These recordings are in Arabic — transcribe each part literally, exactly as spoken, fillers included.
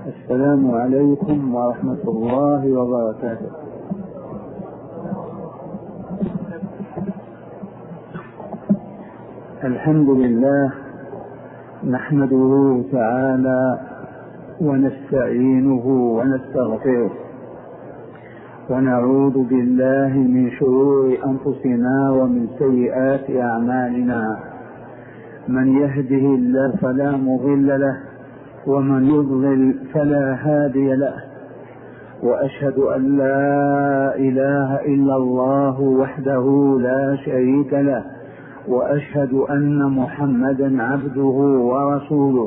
السلام عليكم ورحمة الله وبركاته. الحمد لله نحمده تعالى ونستعينه ونستغفره ونعوذ بالله من شرور أنفسنا ومن سيئات أعمالنا. من يهده الله فلا مضل له ومن يضلل فلا هادي له، وأشهد أن لا إله إلا الله وحده لا شريك له، وأشهد أن محمدا عبده ورسوله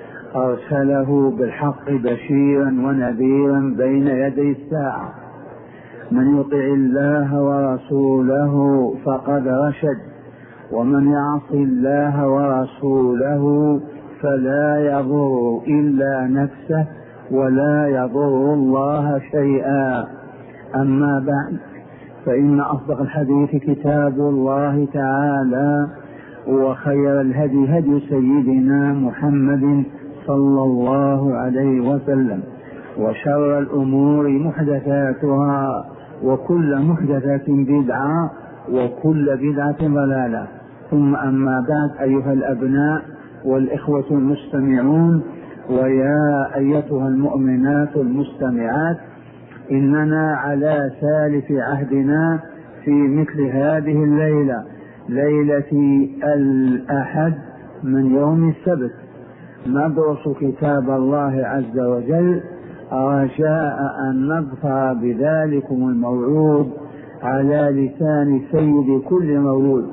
أرسله بالحق بشيرا ونذيرا بين يدي الساعة. من يطع الله ورسوله فقد رشد، ومن يعص الله ورسوله فلا يضر إلا نفسه ولا يضر الله شيئا. أما بعد، فإن أصدق الحديث كتاب الله تعالى، وخير الهدي هدي سيدنا محمد صلى الله عليه وسلم، وشر الأمور محدثاتها، وكل محدثة بدعة، وكل بدعة ضلالة. ثم أما بعد، أيها الأبناء والإخوة المستمعون، ويا أيتها المؤمنات المستمعات، إننا على سالف عهدنا في مثل هذه الليلة، ليلة الأحد من يوم السبت، ندرس كتاب الله عز وجل، رجاء أن نظفر بذلكم الموعود على لسان سيد كل مولود،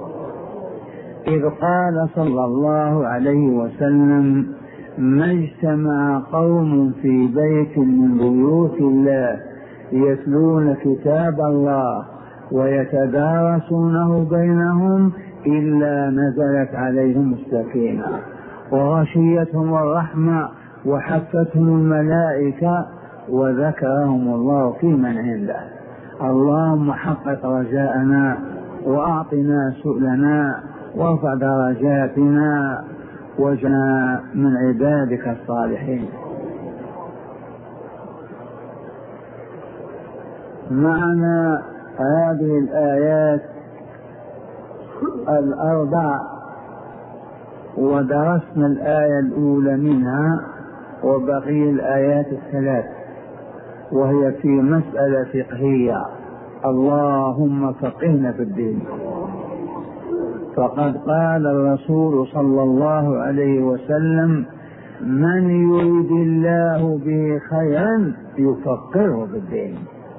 إذ قال صلى الله عليه وسلم: ما اجتمع قوم في بيت من بيوت الله يتلون كتاب الله ويتدارسونه بينهم إلا نزلت عليهم السكينة وغشيتهم الرحمة وحفتهم الملائكة وذكرهم الله في من عنده. اللهم حقق رجاءنا وأعطنا سؤلنا وارفع درجاتنا واجعلنا من عبادك الصالحين. معنا هذه الآيات الأربع، ودرسنا الآية الأولى منها، وبقي الآيات الثلاث، وهي في مسألة فقهية. اللهم فقهنا في الدين. فقد قال الرسول صلى الله عليه وسلم: من يريد الله به خيرا يفقهه في الدين.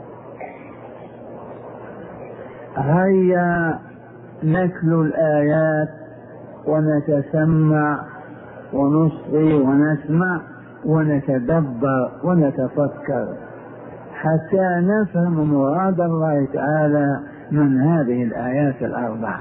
هيا نتلو الآيات ونتسمع ونصغي ونسمع ونتدبر ونتفكر حتى نفهم مراد الله تعالى من هذه الآيات الأربعة.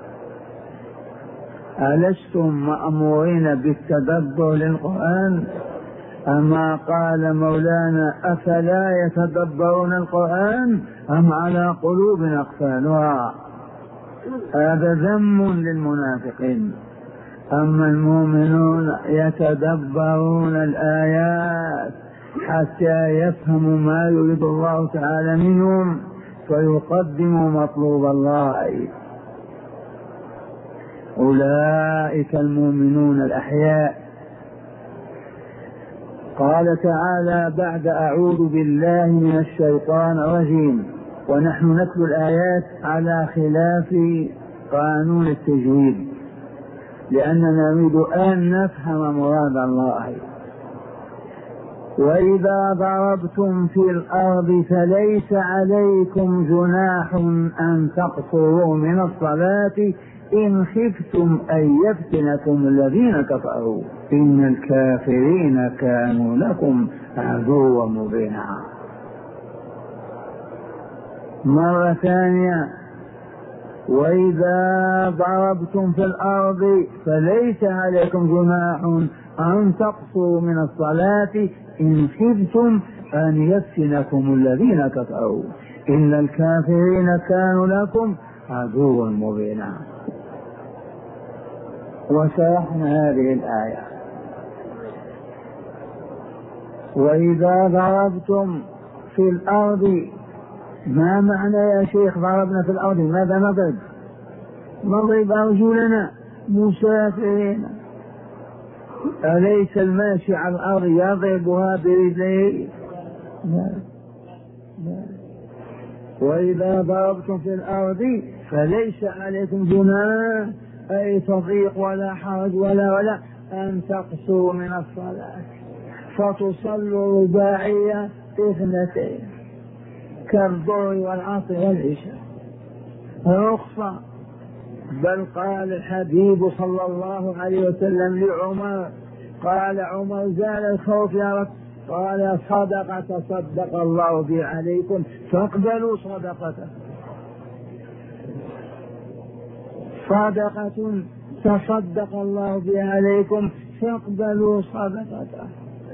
ألستم مأمورين بالتدبر للقرآن؟ أما قال مولانا: أفلا يتدبرون القرآن أم على قلوب أقفالها؟ هذا ذم للمنافقين. أما المؤمنون يتدبرون الآيات حتى يفهموا ما يريد الله تعالى منهم فيقدموا مطلوب الله. أولئك المؤمنون الأحياء. قال تعالى بعد: أعوذ بالله من الشيطان الرجيم. ونحن نتلو الآيات على خلاف قانون التجويد، لأننا نريد أن نفهم مراد الله. وإذا ضربتم في الأرض فليس عليكم جناح أن تقصروا من الصلاة إن خفتم أن يفتنكم الذين كفروا إن الكافرين كانوا لكم عدوا مبينا. مرة ثانية: وإذا ضربتم في الأرض فليس عليكم جناح أن تقصروا من الصلاة إن خفتم أن يفتنكم الذين كفروا إن الكافرين كانوا لكم عدوا مبينا. وشرحنا هذه الآية. وإذا ضربتم في الأرض، ما معنى يا شيخ ضربنا في الأرض؟ ماذا نضرب؟ نضرب أرجلنا مسافرين. أليس الماشي على الأرض يضربها برجليه؟ لا لا. وإذا ضربتم في الأرض فليس عليكم جناح، أي تضيق ولا حرج ولا ولا أن تقصروا من الصلاة فتصلوا رباعية اثنتين كالظهر والعصر والعشاء، رخصة. بل قال الحبيب صلى الله عليه وسلم لعمر، قال عمر زال الخوف يا رب، قال صدقة تصدق الله به عليكم فاقبلوا صدقته. صدقة تصدق الله بها عليكم فاقبلوا صدقته.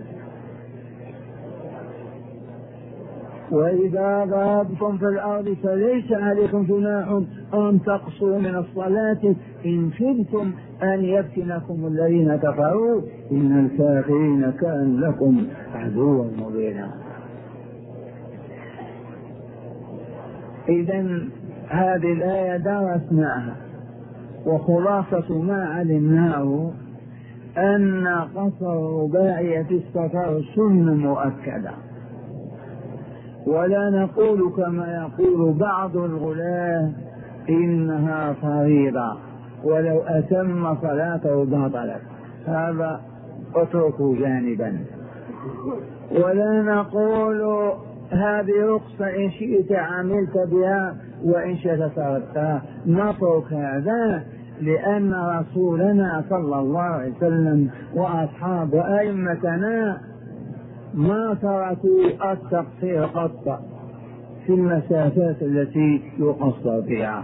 وإذا ضربتم في الأرض فليس عليكم جناح أن تقصروا من الصلاة إن خفتم أن يفتنكم الذين كفروا إن الكافرين كان لكم عدوا مبينا. إذن هذه الآية درسناها، وخلاصة ما علمناه أن قصر رباعية السفر سنة مؤكدة، ولا نقول كما يقول بعض الغلاة إنها فريضة ولو أتم صلاته باطلت، هذا اتركوا جانبا. ولا نقول هذه رخصة إن شئت عملت بها وإن شئت تركتها، نترك هذا لأن رسولنا صلى الله عليه وسلم وأصحاب أئمتنا ما تركوا التقصير قط في المسافات التي يقصر بها.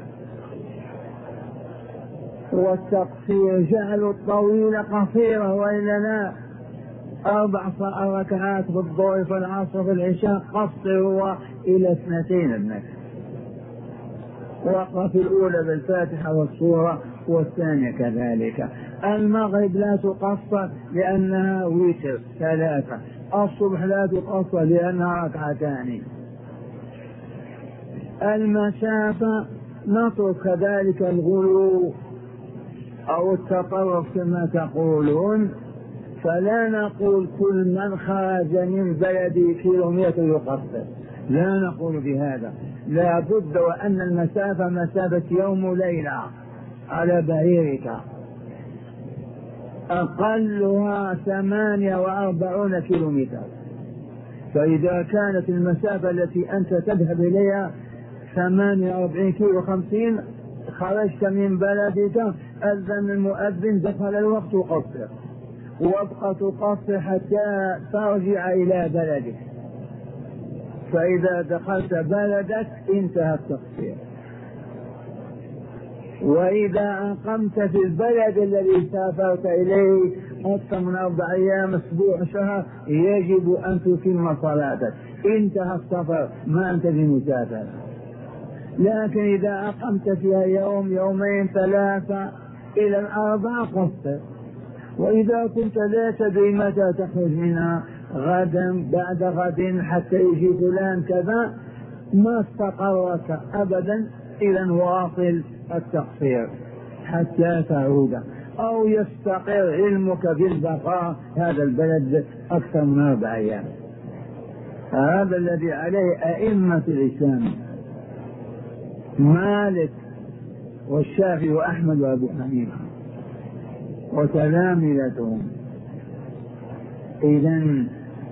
والتقصير جعل الطويل قصيرا، وإلا لا. أربع ركعات في الظهر في العصر في العشاء قصروا إلى اثنتين ابنك، وقف الأولى بالفاتحة والسورة والثانية كذلك. المغرب لا تقصر لأنها وتر ثلاثة، الصبح لا تقصر لأنها ركعتان. المسافة نترك كذلك الغلو أو التطرف كما تقولون، فلا نقول كل من خرج من بلدي كيلومتر يقصر، لا نقول بهذا. لا بد وأن المسافة مسافة يوم وليلة على بعيرك، أقلها ثمانية وأربعون كيلومتر. فإذا كانت المسافة التي أنت تذهب إليها ثمانية وأربعين كيلو خمسين، خرجت من بلدك أذن المؤذن دخل الوقت قصر، وابقى تقصر حتى ترجع إلى بلدك. فإذا دخلت بلدك انتهى التقصير. وإذا أقمت في البلد الذي سافرت إليه أكثر من أربع أيام أسبوع شهر يجب أن تتم صلاتك، انتهى السفر، ما أنت بمسافر. لكن إذا أقمت فيها يوم يومين ثلاثة إلى الأربعة قصر. وإذا كنت لا تدري متى تخرج منها، غدا بعد غد حتى يجي فلان كذا، ما استقرك أبدا، إذا واصل التقصير حتى تعود، أو يستقر علمك بالبقاء هذا البلد أكثر من أربع أيام. هذا الذي عليه أئمة الإسلام، مالك والشافعي وأحمد وأبو حنيفة وتلامذتهم. إذن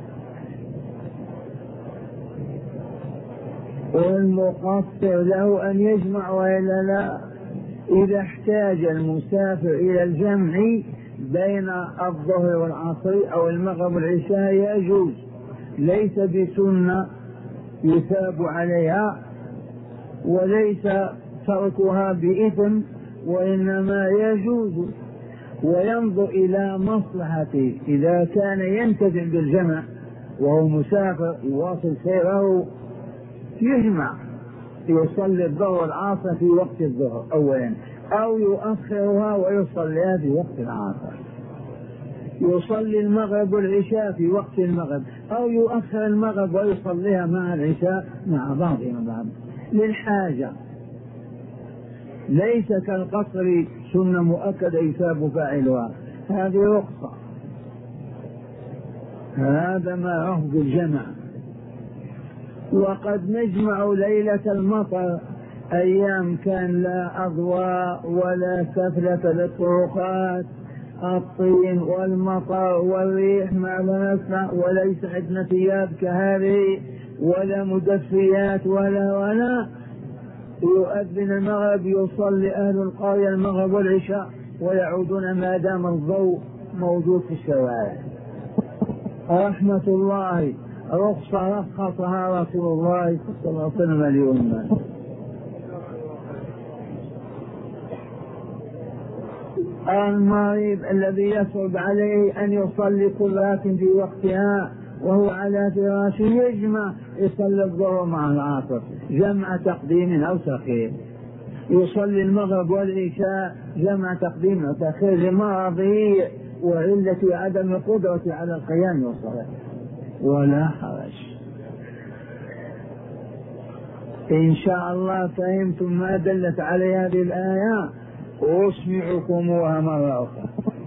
والمقصر له أن يجمع وإلا لا. إذا احتاج المسافر إلى الجمع بين الظهر والعصر أو المغرب والعشاء يجوز، ليس بسنة يثاب عليها، وليس تركها بإثم، وإنما يجوز. وينظر إلى مصلحته، إذا كان ينتزع بالجمع وهو مسافر يواصل سيره يجمع، يصلي الظهر والعصر في وقت الظهر أولا، أو يؤخرها ويصليها في وقت العصر. يصلي المغرب والعشاء في وقت المغرب، أو يؤخر المغرب ويصليها مع العشاء مع بعضهم بعض للحاجة، ليس كالقصر سنة مؤكدة يثاب فاعلها، هذه رخصة. هذا ما عهد الجمع. وقد نجمع ليلة المطر أيام كان لا أضواء ولا سفلة للطرقات، الطين والمطر والريح ما لا نسمع، وليس عندنا ثياب كهذه ولا مدفيات ولا ولا يؤذن المغرب، يصلي أهل القرية المغرب والعشاء ويعودون ما دام الضوء موجود في الشوارع. رحمة الله، رخصة رخصها رسول الله صلى الله عليه وسلم لأمته. المريض الذي يصعب عليه أن يصلي كل ركعة في وقتها وهو على فراشه يجمع، يصلي الظهر مع العصر جمع تقديم أو تأخير، يصلي المغرب والعشاء جمع تقديم أو تأخير لمرضه وعلة عدم القدرة على القيام والصلاة، ولا حرج. إن شاء الله فهمتم ما دلت على هذه الآية، أسمعكموها مرة أخرى.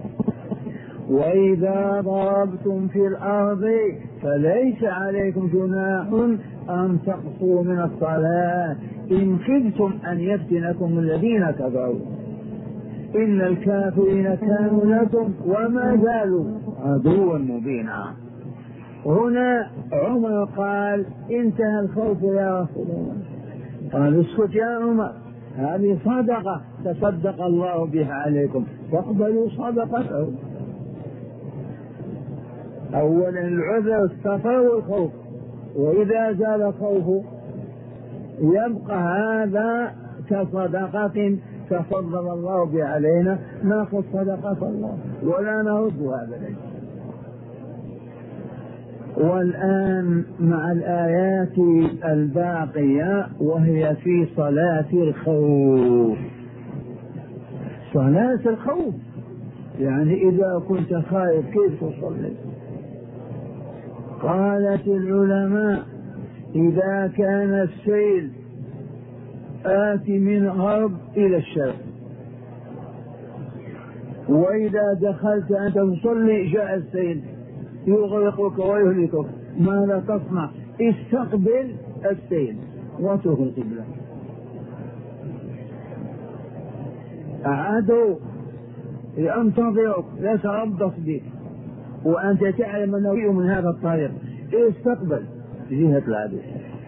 وإذا ضربتم في الأرض فليس عليكم جناح أن تقصروا من الصلاة إن خفتم أن يفتنكم الذين كفروا إن الكافرين كانوا لكم وما زالوا عدوا مبينا. هنا عمر قال انتهى الخوف يا رسول الله، قال اسكت يا عمر، هذه صدقة تصدق الله بها عليكم فاقبلوا صدقته. أولا العذر السفر والخوف، وإذا زال الخوف يبقى هذا كصدقة تفضل الله بها علينا، ناخذ صدقة الله ولا نردها أبدا. والآن مع الآيات الباقية وهي في صلاة الخوف. صلاة الخوف يعني إذا كنت خائف كيف تصلي؟ قالت العلماء إذا كان السيل آتي من غرب إلى الشرق، وإذا دخلت أنت تصلي جاء السيل يغرقك ويهلكك، ماذا تصنع؟ استقبل السيل واترك القبلة. عدو ينتظرك يتربص بك وأنت تعلم أنه من هذا الطريق، استقبل جهة العدو.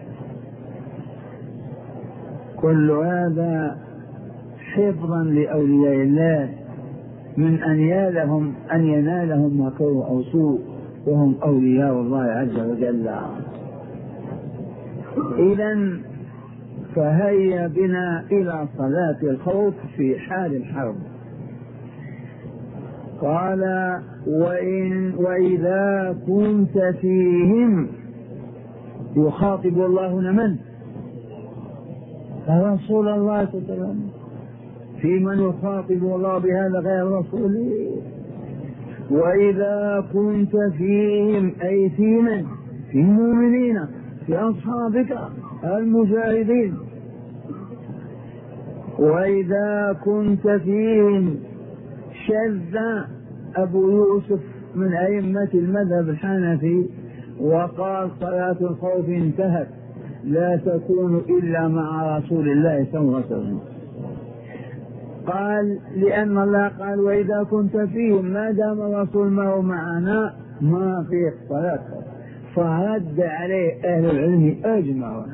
كل هذا حفظا لأولياء الله من أن ينالهم أن ينالهم مكروه أو سوء، وهم أولياء الله عز وجل. إذن فهيا بنا إلى صلاة الخوف في حال الحرب. قال وإن وإذا كنت فيهم، يخاطب الله من؟ رسول الله صلى الله عليه وسلم. في من يخاطب الله بهذا غير رسوله؟ وإذا كنت فيهم أي في من؟ في المؤمنين، في أصحابك المجاهدين. وإذا كنت فيهم شذ أبو يوسف من أئمة المذهب الحنفي وقال صلاة الخوف انتهت لا تكون إلا مع رسول الله صلى الله عليه وسلم. قال لأن الله قال وإذا كنت فيهم، ما دام الرسول ما هو معنا ما في صلاة، فرد عليه أهل العلم أجمعون.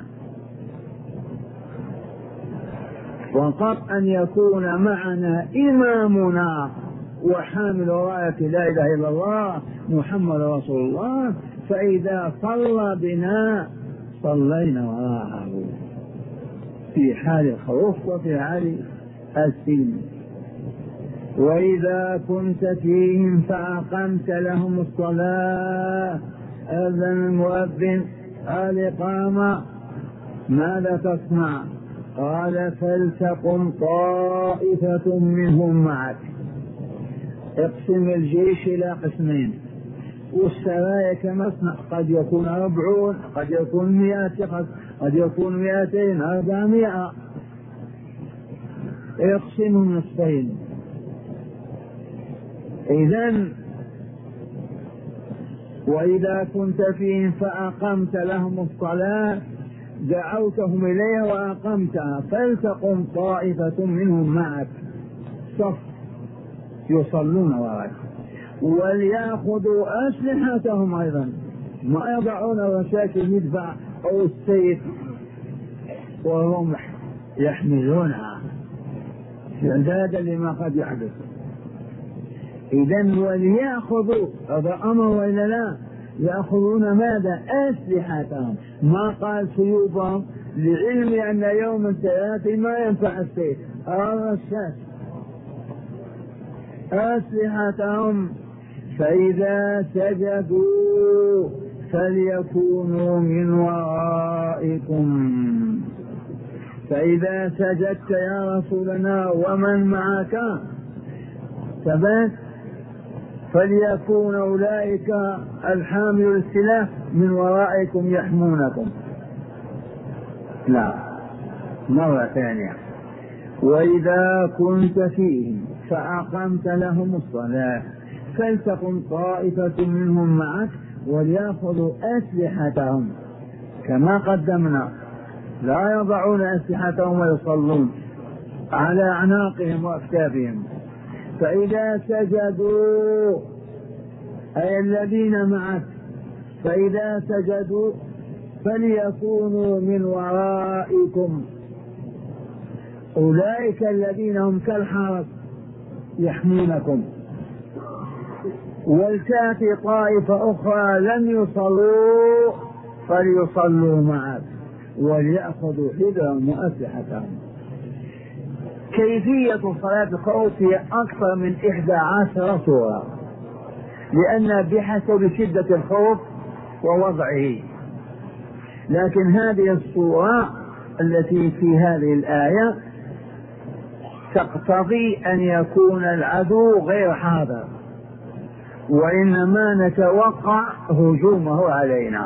وقد أن يكون معنا إمامنا وحامل راية لا إله إلا الله محمد رسول الله، فإذا صلى بنا صلينا وراءه في حال الخوف وفي حال السلم. وإذا كنت فيهم فأقمت لهم الصلاة، أذن المؤذن الإقامة، ماذا تصنع؟ قال فلتقم طائفة منهم معك. اقسم الجيش إلى قسمين، والسرايا كما اصنع، قد يكون أربعون، قد يكون مئة، قد يكون مئتين، أربعمائة. اقسموا نصفين. إذن وإذا كنت فيهم فأقمت لهم الصلاة دعوتهم إليها وأقمتها فلتقم طائفة منهم معك صف يصلون وراك وليأخذوا أسلحتهم أيضا، ما يضعون الرشاش المدفع أو السيف والرمح، يحملونها استعدادا لما قد يحدث. إذن وليأخذوا، هذا أمر وإلا لا؟ يأخذون ماذا؟ أسلحتهم، ما قال سيوفهم، لعلم أن يوم سيأتي ما ينفع السيف أو الرشاش. أسلحتهم. فإذا سجدوا فليكونوا من ورائكم. فإذا سجدت يا رسولنا ومن معك ثبت فليكون أولئك الحامل السلاح من ورائكم يحمونكم. لا، مرة ثانية. وإذا كنت فيهم فأقمت لهم الصلاة فلتكن طائفة منهم معك وليأخذوا أسلحتهم كما قدمنا، لا يضعون أسلحتهم ويصلون على أعناقهم وأكتافهم. فإذا سجدوا أي الذين معك، فإذا سجدوا فليكونوا من ورائكم، أولئك الذين هم كالحرس يحمونكم. ولتأتي طائفة أخرى لم يصلوا فليصلوا معك وليأخذوا حذرهم وأسلحتهم. كيفية صلاة الخوف هي أكثر من إحدى عشر صورة، لأن بحسب شدة الخوف ووضعه، لكن هذه الصورة التي في هذه الآية تقتضي أن يكون العدو غير حاضر، وإنما نتوقع هجومه علينا.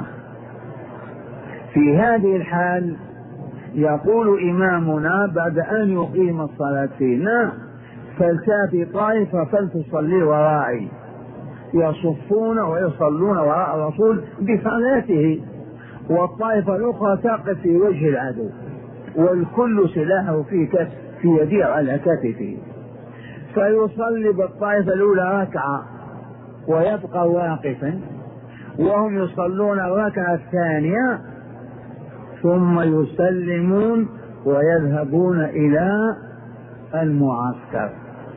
في هذه الحال يقول إمامنا بعد أن يقيم الصلاة فينا فلتأتي طائفة فلتصلي ورائي، يصفون ويصلون وراء الرسول بصلاته، والطائفة الأخرى تقف في وجه العدو والكل سلاحه في كف في يده على كتفه، فيصلي بالطائفة الأولى ركعة ويبقى واقفا وهم يصلون الركعة الثانية، ثم يسلمون ويذهبون إلى المعسكر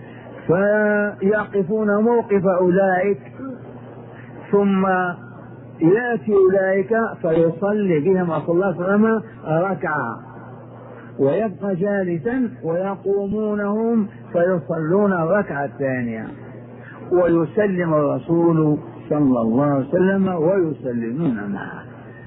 فيقفون موقف أولئك، ثم يأتي أولئك فيصلي بهم رسول الله صلى الله عليه وسلم ركعة ويبقى جالسا ويقومونهم فيصلون الركعة الثانية ويسلم الرسول صلى الله عليه وسلم ويسلمون معه.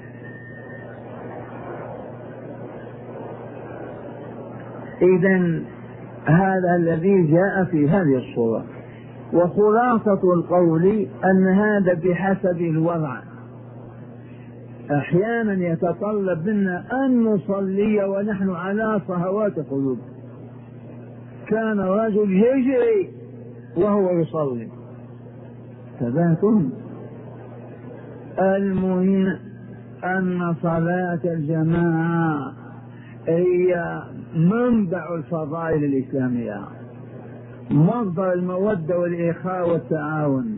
إذن هذا الذي جاء في هذه الصورة. وخلاصة القول أن هذا بحسب الوضع، أحيانا يتطلب منا أن نصلي ونحن على صهوات قلوب، كان الرجل يجري وهو يصلي، تباتم. المهم أن صلاة الجماعة هي منبع الفضائل الإسلامية، مصدر المودة والإخاء والتعاون.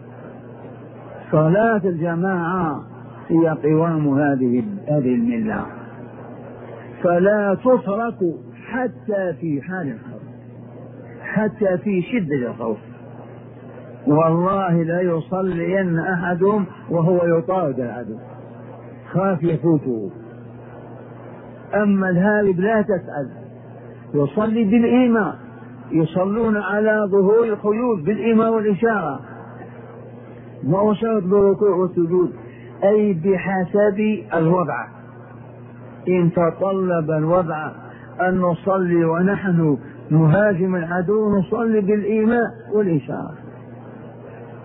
صلاة الجماعة هي قوام هذه هذه الملة، فلا تترك حتى في حال الخوف، حتى في شدة الخوف. والله لا يصلين أحدهم وهو يطارد العدو خاف يفوته. أما الهارب لا تسأل، يصلي بالإيمان، يصلون على ظهور الخيول بالإيمان والإشارة، ما هو شرط بالركوع والسجود، أي بحسب الوضع. إن تطلب الوضع أن نصلي ونحن نهاجم العدو نصلي بالإيمان والإشارة،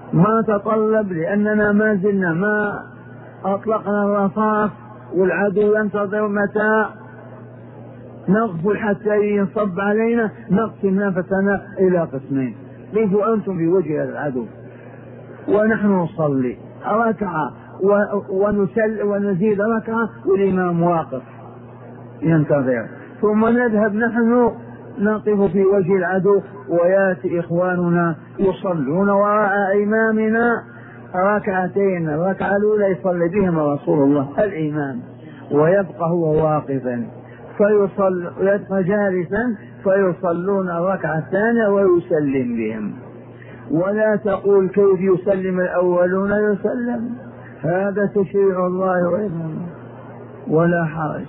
ما تطلب، لأننا ما زلنا ما أطلقنا الرصاص والعدو ينتظر متى نغفل حتى ينصب علينا، نقسم نفسنا إلى قسمين. ليسوا أنتم في وجه العدو ونحن نصلي ركعة ونسل ونزيد ركعة والإمام واقف ينتظر، ثم نذهب نحن نقف في وجه العدو وياتي إخواننا يصلون وراء إمامنا ركعتين، الركعة الأولى يصلي بهم رسول الله الإمام ويبقى هو واقفا فيصل ويبقى جالسا فيصلون الركعة الثانية ويسلم بهم. ولا تقول كيف يسلم الأولون يسلم، هذا تشريع الله وإذنه ولا حرج.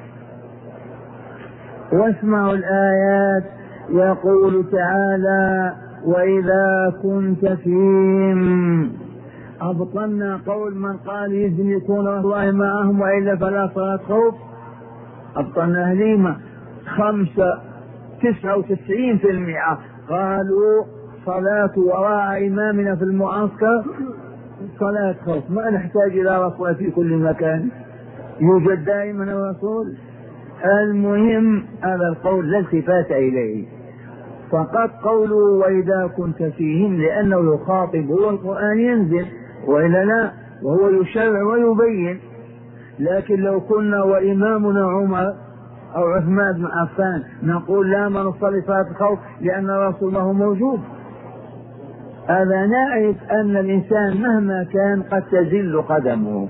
واسمعوا الآيات، يقول تعالى وإذا كنت فيهم. أبطلنا قول من قال يزنكون الله معهم وإلا فلا صلاة خوف، أبطلنا هليمة خمسة تسعة وتسعين في المئة قالوا صلاة وراء إمامنا في المعسكر صلاة خوف، ما نحتاج إلى رسول في كل مكان، يوجد دائما الرسول. المهم هذا القول لا التفات إليه، فقط قولوا وإذا كنت فيهم لأنه يخاطب، هو القرآن ينزل وإلا لا، وهو يشرع ويبين. لكن لو كنا وإمامنا عمر أو عثمان بن عفان نقول لا ما نصلي صلاة الخوف لأن الرسول ما هو موجود. هذا نعرف أن الإنسان مهما كان قد تزل قدمه،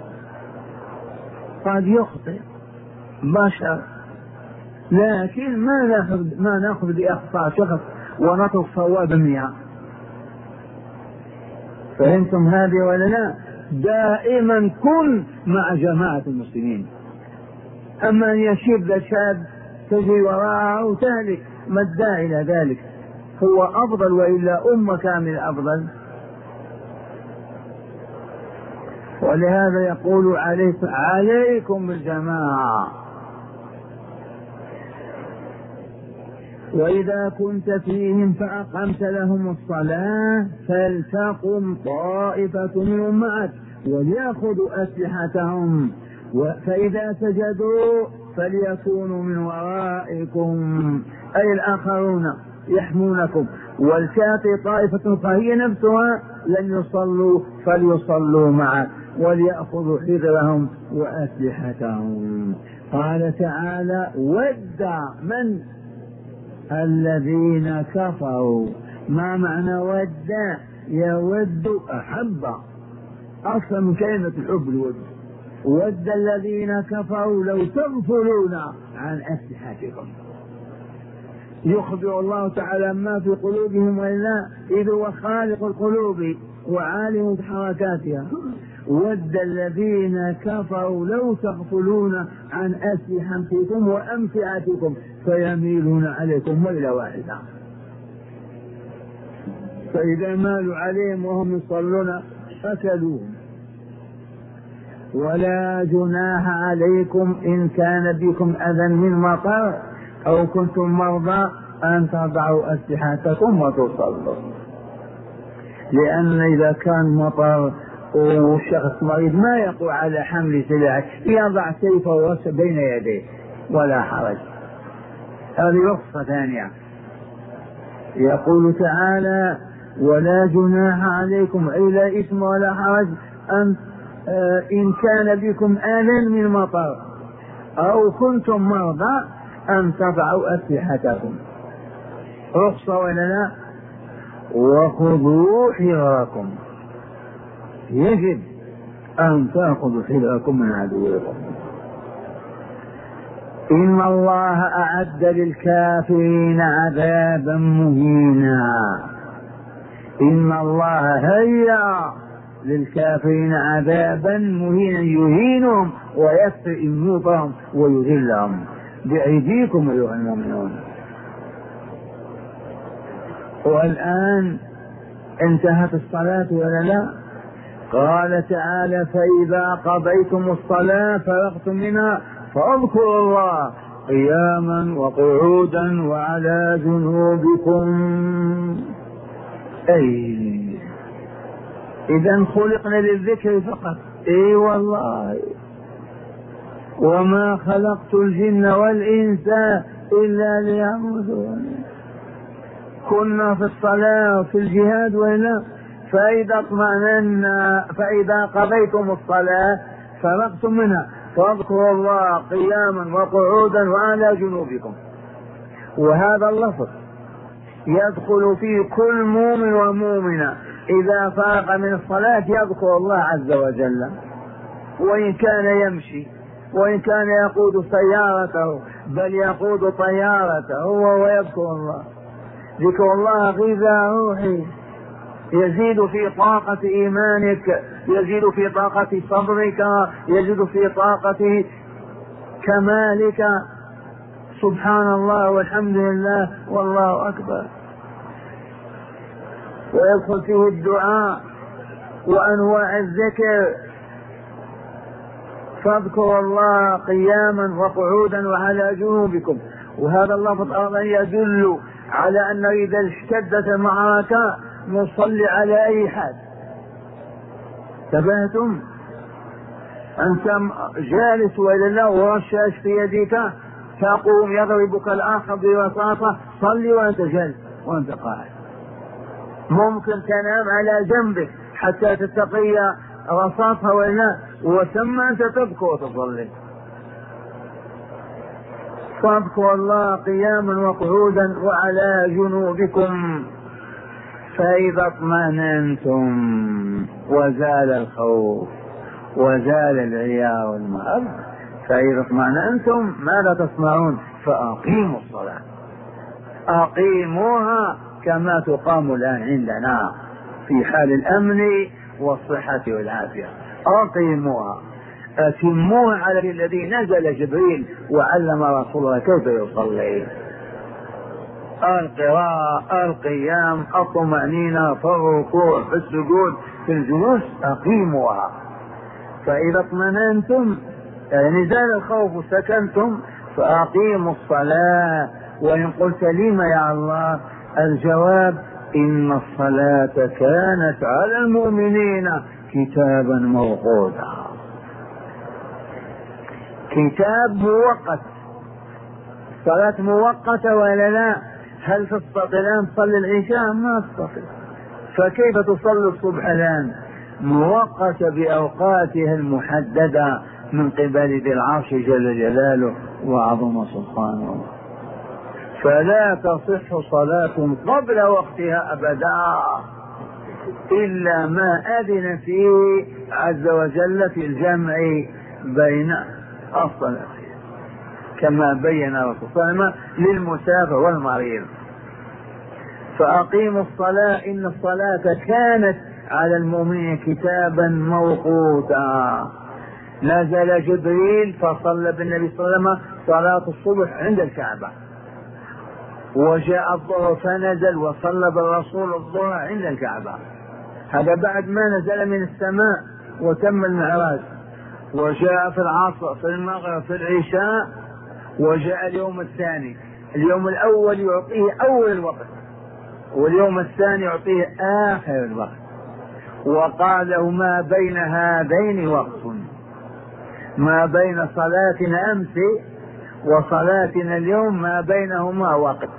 قد يخطئ بشر، لكن ما نأخذ ما نأخذ بأخطاء شخص ونترك صواب مئة. فهمتم هذه ولا لا؟ دائما كن مع جماعة المسلمين، أما أن يشيب ذا شاب تجري وراءه وتهلك، ما الداعي إلى ذلك؟ هو أفضل وإلا أمة كاملة أفضل. ولهذا يقول عليه عليكم بالجماعة. وإذا كنت فيهم فأقمت لهم الصلاة فلتقم طائفة منهم معك وليأخذوا أسلحتهم فإذا سجدوا فليكونوا من ورائكم، أي الآخرون يحمونكم. والكافر طائفة فهي نفسها لن يصلوا فليصلوا معك وليأخذوا حذرهم وأسلحتهم. قال تعالى ود من الذين كفروا. ما معنى ود؟ يود أحب، أصلا من كلمة الحب الود. ود الذين كفروا لو تغفلون عن أسلحتكم. يخبر الله تعالى ما في قلوبهم وإلا إذ هو خالق القلوب وعالم بحركاتها. ود الذين كفروا لو تغفلون عن أسلحتكم وأمتعتكم فيميلون عليكم ميلة واحدة. فإذا مالوا عليهم وهم يصلون أكلوهم. ولا جناح عليكم إن كان بكم أذى من مطر أو كنتم مرضى أن تضعوا أسلحتكم وتصلوا، لأن إذا كان مطر والشخص مريض ما يقوى على حمل سلاح، يضع سيفه بين يديه ولا حرج. هذه رخصة ثانية. يقول تعالى ولا جناح عليكم أي لا إثم ولا حرج أن إن كان بكم آلًا من مطر أو كنتم مرضى أن تضعوا أسلحتكم، رخصة ولا لا؟ وخذوا حذركم، يجب أن تأخذوا حذركم من عدوكم. إن الله أعد للكافرين عذابا مهينا. إن الله هيأ للكافرين عذابا مهينا يهينهم ويكفر إنوبهم ويذلهم بأيديكم أيها المؤمنون. والآن انتهت الصلاة ولا لا؟ قال تعالى فإذا قضيتم الصلاة فرغتم منها فاذكروا الله قياما وقعودا وعلى جنوبكم. أي إذا خلقنا للذكر فقط. اي والله، وما خلقت الجن والإنس إلا ليعبدون. كنا في الصلاة وفي الجهاد ولا، فإذا اطمأننا فإذا قضيتم الصلاة فرغتم منها فاذكروا الله قياما وقعودا وعلى جنوبكم. وهذا اللفظ يدخل فيه كل مؤمن ومؤمنة إذا فاق من الصلاة يذكر الله عز وجل، وإن كان يمشي، وإن كان يقود سيارته، بل يقود طيارته هو ويذكر الله. ذكر الله غذاء روحي، يزيد في طاقة إيمانك، يزيد في طاقة صبرك، يزيد في طاقة كمالك. سبحان الله والحمد لله والله أكبر. ويدخل فيه الدعاء وأنواع الذكر، فاذكروا الله قياما وقعودا وعلى جنوبكم. وهذا اللفظ أيضا يدل على أن إذا اشتدت المعركة نصلي على أي حال. تبهتم أنت جالس وإلى الله ورشاش في يدك، تقوم يضربك الآخر بوساطة، صلي وأنت جالس وأنت قاعد. ممكن تنام على جنبك حتى تتقي رصاصها ولا، وثم أنت تذكر وتصلي. فاذكروا الله قياما وقعودا وعلى جنوبكم فإذا اطمأننتم وزال الخوف وزال العياء والمرض. فإذا اطمأننتم ماذا تصنعون؟ فأقيموا الصلاة، أقيموها كما تقام الآن عندنا في حال الأمن والصحة والعافية. أقيموها، أتموها على الذي نزل جبريل وعلم رسول الله كيف يصلي. القراءة، القيام، الطمأنينة، في الركوع، في السجود، في الجلوس، أقيموها. فإذا اطمأننتم يعني زال الخوف وسكنتم فأقيموا الصلاة. وإن قلت لما يا الله؟ الجواب إن الصلاة كانت على المؤمنين كتابا موقوتا. كتاب موقت، صلاة مؤقتة ولا لا؟ هل تستطيع الآن تصلي العشاء؟ ما تستطيع، فكيف تصلي الصبح الآن؟ مؤقتة بأوقاتها المحددة من قبل ذي العرش جل جلاله وعظم سبحانه. فلا تصح صلاة قبل وقتها أبدا إلا ما أذن فيه عز وجل في الجمع بين الصلاة، كما بين الرسول صلى الله عليه وسلم للمسافر والمريض. فأقيموا الصلاة إن الصلاة كانت على المؤمنين كتابا موقوتا. نزل جبريل فصلى بالنبي صلى الله عليه وسلم صلاة الصبح عند الكعبة، وجاء الظهر فنزل وصلى بالرسول الظهر عند الكعبة. هذا بعد ما نزل من السماء وتم المعراج. وجاء في العصر، في المغرب، في العشاء، وجاء اليوم الثاني. اليوم الأول يعطيه أول الوقت، واليوم الثاني يعطيه آخر الوقت. وقال له ما بين هذين وقت، ما بين صلاتنا أمس وصلاتنا اليوم ما بينهما وقت.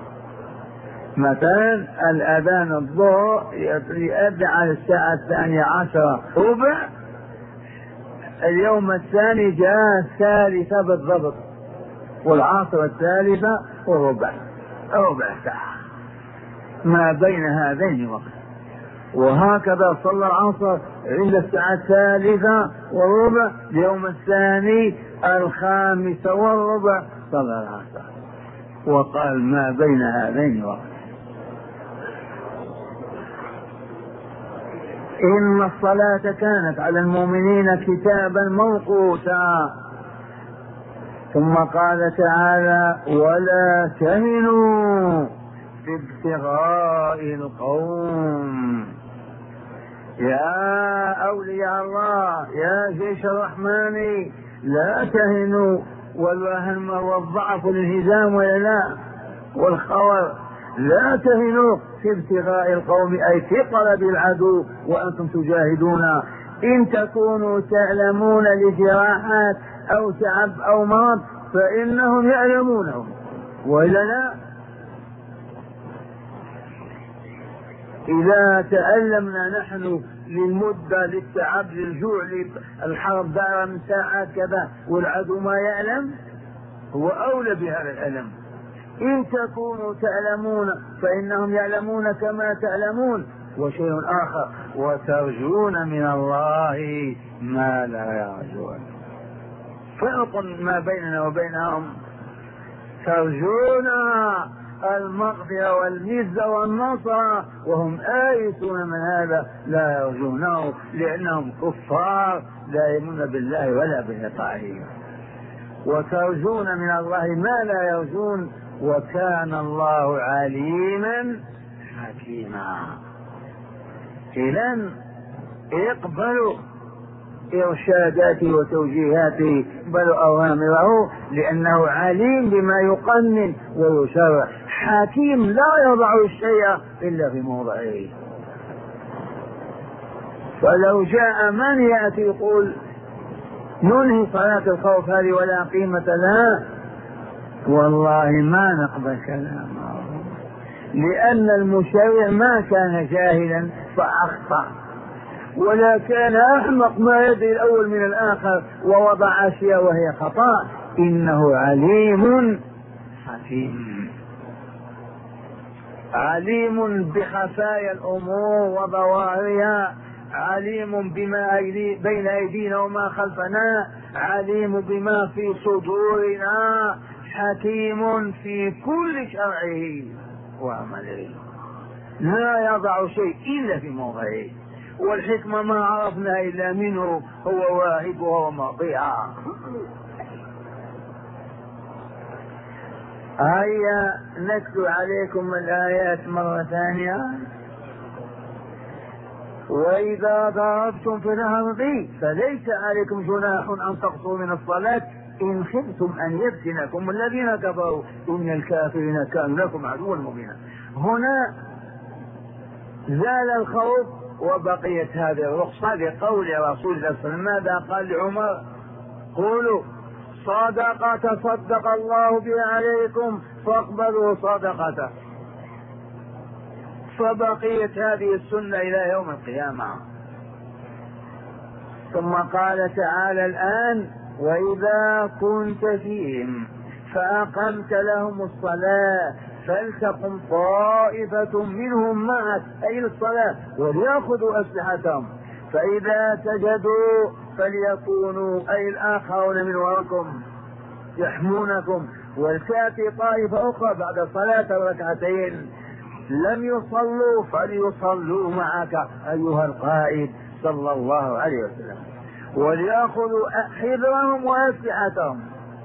مثلا الأذان الظهر يؤذن على الساعة الثانية عشرة ربع، اليوم الثاني جاء الثالثة بالضبط، والعصر الثالثة وربع، ربع ساعة ما بين هذين وقت. وهكذا صلى العصر عند الساعة الثالثة والربع، اليوم الثاني الخامسة والربع صلى العصر، وقال ما بين هذين وقت. إن الصلاة كانت على المؤمنين كتابا موقوتا. ثم قال تعالى ولا تهنوا في ابتغاء القوم. يا أولياء الله، يا جيش الرحمن، لا تهنوا. والوهن والضعف والانهزام ولا والخور لا تهنوا في ابتغاء القوم أي في طلب العدو وأنتم تجاهدون. إن تكونوا تعلمون لجراحات أو تعب أو مرض فإنهم يعلمونه وإلا لا. إذا تألمنا نحن للمدة للتعب للجوع للحرب دار من ساعات كذا والعدو ما يعلم هو أولى بهذا الألم. إن تكونوا تعلمون فإنهم يعلمون كما تعلمون. وشيء آخر وترجون من الله ما لا يرجون. فرق ما بيننا وبينهم. ترجون المغفرة والمزة والنصر وهم آيسون من هذا لا يرجونه لأنهم كفار لا يؤمنون بالله ولا بلقائه. وترجون من الله ما لا يرجون وكان الله عليما حكيما. إذن اقبلوا إرشاداته وتوجيهاته بل أوامره لأنه عليم بما يقنن ويشرع. حكيم لا يضع الشيء إلا في موضعه. فلو جاء من يأتي يقول ننهي صلاة الخوف هذه ولا قيمة لها والله ما نقبل كلامه لأن المشرع ما كان جاهلا فأخطأ ولا كان أحمق ما يدري الأول من الآخر ووضع أشياء وهي خطأ. إنه عليم حكيم عليم بخفايا الأمور وظواهرها عليم بما بين أيدينا وما خلفنا عليم بما في صدورنا حكيم في كل شرعه وعمله لا يضع شيء إلا في موضعه. والحكمة ما عرفنا إلا منه هو واهبها ومعطيها. هيا نتلو عليكم الآيات مرة ثانية. وإذا ضربتم في الأرض فليس عليكم جناح أن تقصروا من الصلاة إن خفتم أن يفتنكم الذين كفروا إن الكافرين كانوا لكم عدوا مبينا. هنا زال الخوف وبقيت هذه الرخصة لقول رسول الله صلى الله عليه وسلم. ماذا قال لعمر؟ قولوا صدقة تصدق الله بها عليكم فاقبلوا صدقته. فبقيت هذه السنة إلى يوم القيامة. ثم قال تعالى الآن وإذا كنت فيهم فأقمت لهم الصلاة فلتقم طائفة منهم معك أي الصلاة وليأخذوا أسلحتهم فإذا سجدوا فليكونوا أي الآخرون من وراءكم يحمونكم ولتأتي طائفة أخرى بعد صلاة الركعتين لم يصلوا فليصلوا معك أيها القائد صلى الله عليه وسلم وليأخذوا حذرهم وأسلحتهم.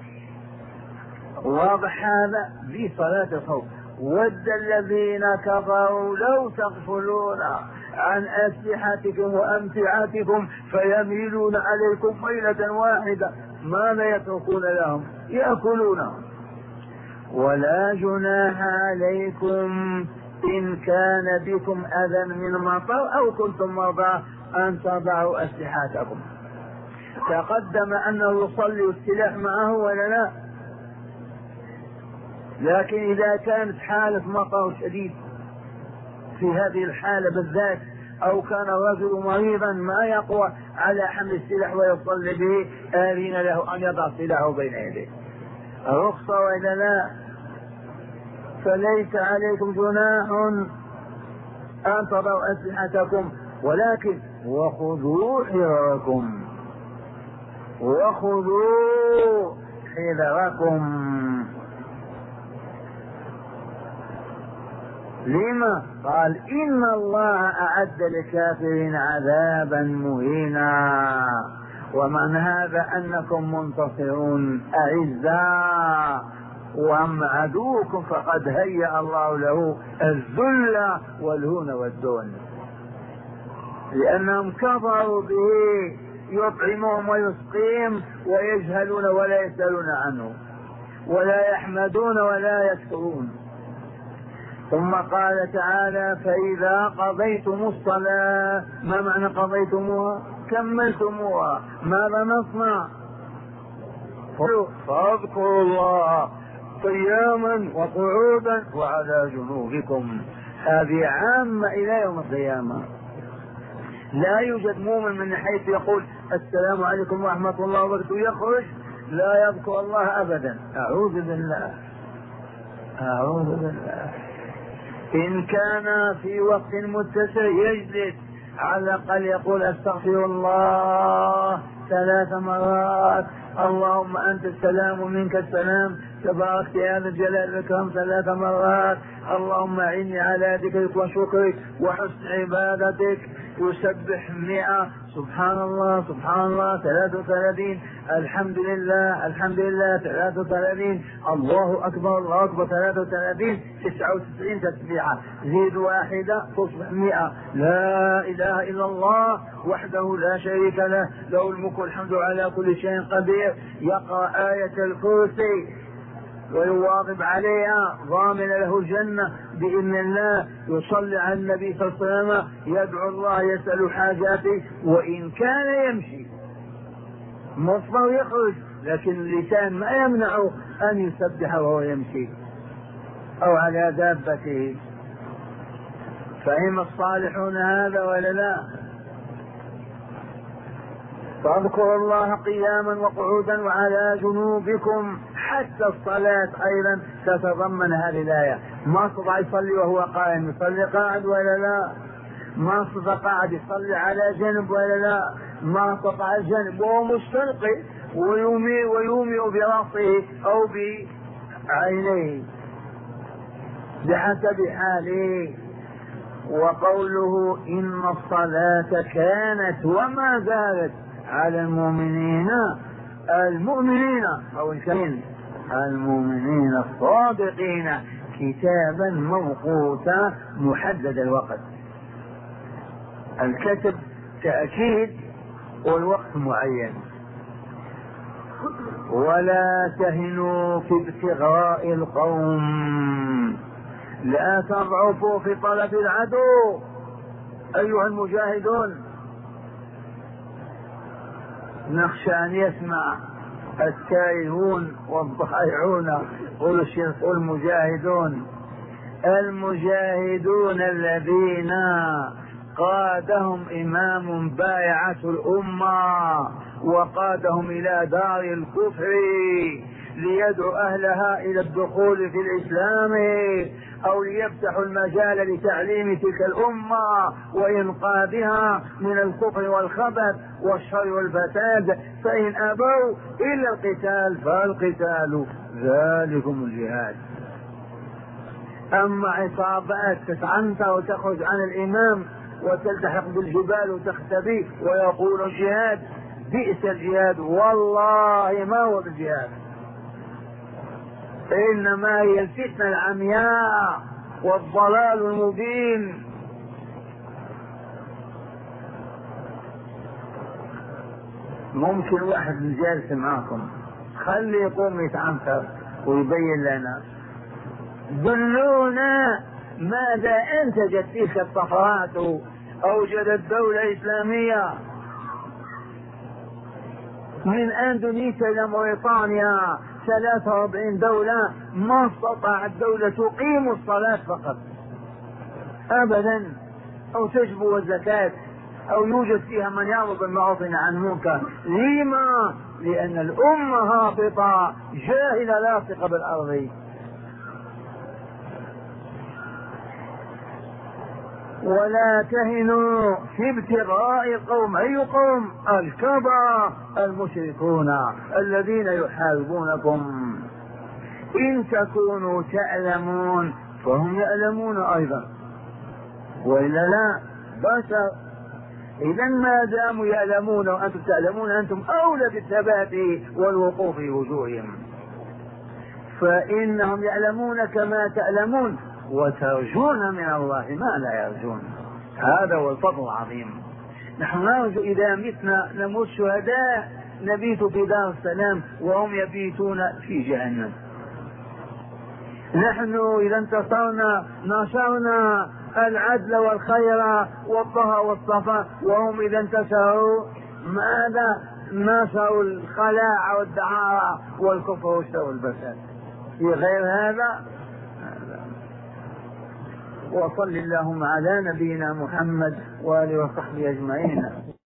واضح هذا في صلاة الخوف. ود الذين كفروا لو تغفلون عن أسلحتكم وأمتعتكم فيميلون عليكم ميلة واحدة ما لا يتركون لهم يأكلونهم. ولا جناح عليكم إن كان بكم أذى من مطر أو كنتم مرضى أن تضعوا أسلحتكم. تقدم أنه يصلي السلاح معه ولا لا؟ لكن إذا كانت حالة مطر شديد في هذه الحالة بالذات أو كان الرجل مريضا ما يقوى على حمل السلاح ويصلي به آذن له أن يضع سلاحه بين يديه. رخصة وإلا لا؟ فليس عليكم جناح أن تضعوا أسلحتكم ولكن وخذوا حذركم وخذوا حذركم. لما؟ قال إن الله أعد للكافرين عذابا مهينا ومن هذا أنكم منتصرون أعزاء وأما عدوكم فقد هيأ الله له الذل والهون والدون لأنهم كفروا به يطعمهم ويسقيهم ويجهلون ولا يسألون عنه ولا يحمدون ولا يشكرون. ثم قال تعالى فإذا قضيتم الصلاة. ما معنى قضيتموها؟ كملتموها. ماذا نصنع؟ فاذكروا الله قياما وقعودا وعلى جنوبكم. هذه عامة إلى يوم القيامة. لا يوجد مؤمن من حيث يقول السلام عليكم ورحمة الله وبركاته يخرج لا يذكر الله أبدا. أعوذ بالله أعوذ بالله. إن كان في وقت متسع يجلس على الأقل يقول استغفر الله ثلاث مرات، اللهم أنت السلام ومنك السلام تبارك يا ذا الجلال والإكرام ثلاث مرات، اللهم أعني على ذكرك وشكرك وحسن عبادتك. يسبح مئة، سبحان الله سبحان الله ثلاثة وثلاثين، الحمد لله الحمد لله ثلاثة وثلاثين، الله أكبر الله أكبر ثلاثة وثلاثين، تسعة وتسعين تسبيحة، زيد واحدة تصبح مئة. لا إله إلا الله وحده لا شريك له، له الملك والحمد على كل شيء قدير. يقرأ آية الكرسي ويواظب عليها ضامن له الجنة بإذن الله. يصلي على النبي صلى الله عليه وسلم، يدعو الله يسأل حاجاته، وإن كان يمشي مصبر يخرج لكن اللسان ما يمنعه أن يسبح وهو يمشي أو على دابته. فهم الصالحون هذا ولا لا؟ فاذكروا الله قياما وقعودا وعلى جنوبكم. حتى الصلاة أيضا تتضمن هذه الآية. ما استطاع يصلي وهو قائم يصلي قاعد ولا لا؟ ما استطاع قاعد يصلي على جنب ولا لا؟ ما استطاع الجنب وهو مستلقي ويومي ويومئ برأسه أو بعينيه بحسب حاله. وقوله إن الصلاة كانت وما زالت على المؤمنين المؤمنين أو الكريم المؤمنين الصادقين كتابا موقوتا محدد الوقت. الكتب تأكيد والوقت معين. ولا تهنوا في ابتغاء القوم، لا تضعفوا في طلب العدو أيها المجاهدون. نخشى أن يسمع التائهون والضائعون والمجاهدون المجاهدون الذين قادهم إمام بايعته الأمة وقادهم إلى دار الكفر ليدعو أهلها إلى الدخول في الإسلام أو ليفتحوا المجال لتعليم تلك الأمة وإنقاذها من الكفر والخبث والشر والفساد. فإن أبوا إلا القتال فالقتال ذلكم الجهاد. أما عصابات تتعنت وتخرج عن الإمام وتلتحق بالجبال وتختبي ويقول الجهاد، بئس الجهاد والله ما هو الجهاد، إنما هي الفتنة العمياء والضلال المبين. ممكن واحد جالس معكم خلي يقوم يتعنفر ويبين لنا، دلونا ماذا أنتجت تلك الطفرات أوجدت دولة إسلامية من أندونيسيا إلى موريطانيا ثلاثة وأربعين دولة ما استطاعت دولة تقيم الصلاة فقط أبدا أو تجبو الزكاة أو يوجد فيها من يأمر بالمعروف والنهي عن المنكر. لما؟ لأن الأمة هابطة جاهلة لاصقة بالأرض. ولا تهنوا في ابتغاء قوم. أي قوم؟ الكفرة المشركون الذين يحاربونكم. إن تكونوا تعلمون فهم يعلمون أيضا وإلا لا بشر. إذا ما داموا يعلمون وأنتم تعلمون أنتم أولى بالثبات والوقوف في وجوههم، فإنهم يعلمون كما تعلمون وترجون من الله ما لا يرجون. هذا هو الفضل العظيم. نحن نرجو إذا متنا نموت شهداء نبيت في دار السلام وهم يبيتون في جهنم. نحن إذا انتصرنا نشرنا العدل والخير والطهر والصفاء، وهم إذا انتصروا ماذا؟ نشروا الخلاع والدعارة والكفر والشر والفساد. في غير هذا. وصل اللهم على نبينا محمد وآله وصحبه أجمعين.